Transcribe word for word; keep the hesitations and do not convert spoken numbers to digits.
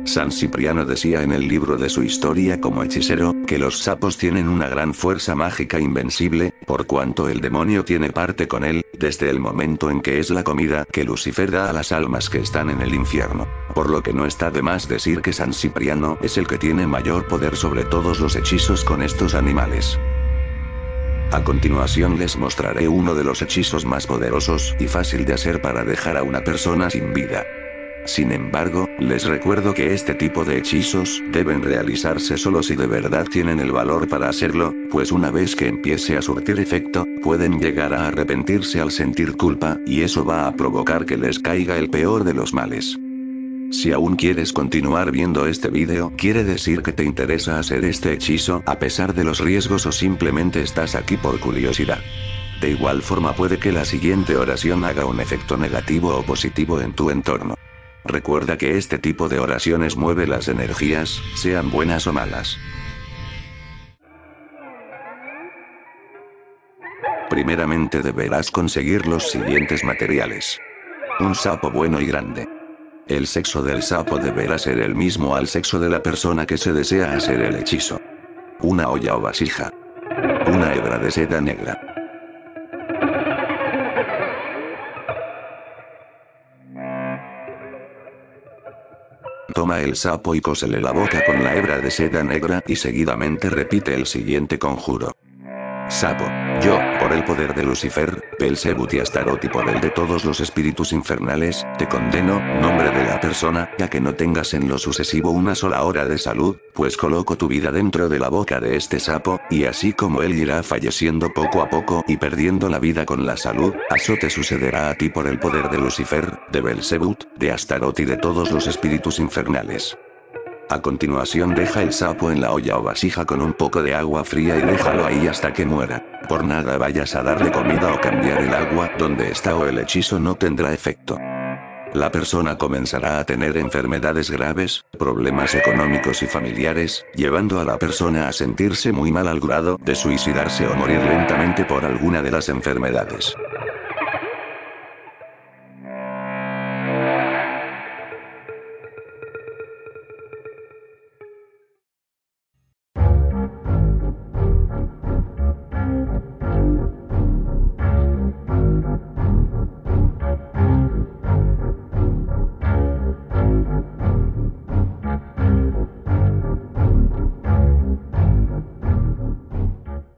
San Cipriano decía en el libro de su historia como hechicero, que los sapos tienen una gran fuerza mágica invencible, por cuanto el demonio tiene parte con él, desde el momento en que es la comida que Lucifer da a las almas que están en el infierno. Por lo que no está de más decir que San Cipriano es el que tiene mayor poder sobre todos los hechizos con estos animales. A continuación les mostraré uno de los hechizos más poderosos y fácil de hacer para dejar a una persona sin vida. Sin embargo, les recuerdo que este tipo de hechizos deben realizarse solo si de verdad tienen el valor para hacerlo, pues una vez que empiece a surtir efecto, pueden llegar a arrepentirse al sentir culpa, y eso va a provocar que les caiga el peor de los males. Si aún quieres continuar viendo este vídeo, quiere decir que te interesa hacer este hechizo a pesar de los riesgos o simplemente estás aquí por curiosidad. De igual forma puede que la siguiente oración haga un efecto negativo o positivo en tu entorno. Recuerda que este tipo de oraciones mueve las energías, sean buenas o malas. Primeramente deberás conseguir los siguientes materiales. Un sapo bueno y grande. El sexo del sapo deberá ser el mismo al sexo de la persona que se desea hacer el hechizo. Una olla o vasija. Una hebra de seda negra. Toma el sapo y cósele la boca con la hebra de seda negra y seguidamente repite el siguiente conjuro. Sapo, yo, por el poder de Lucifer, Belzebut y Astaroth y por el de todos los espíritus infernales, te condeno, nombre de la persona, a que no tengas en lo sucesivo una sola hora de salud, pues coloco tu vida dentro de la boca de este sapo, y así como él irá falleciendo poco a poco y perdiendo la vida con la salud, eso te sucederá a ti por el poder de Lucifer, de Belzebut, de Astaroth y de todos los espíritus infernales. A continuación deja el sapo en la olla o vasija con un poco de agua fría y déjalo ahí hasta que muera. Por nada vayas a darle comida o cambiar el agua donde está o el hechizo no tendrá efecto. La persona comenzará a tener enfermedades graves, problemas económicos y familiares, llevando a la persona a sentirse muy mal al grado de suicidarse o morir lentamente por alguna de las enfermedades.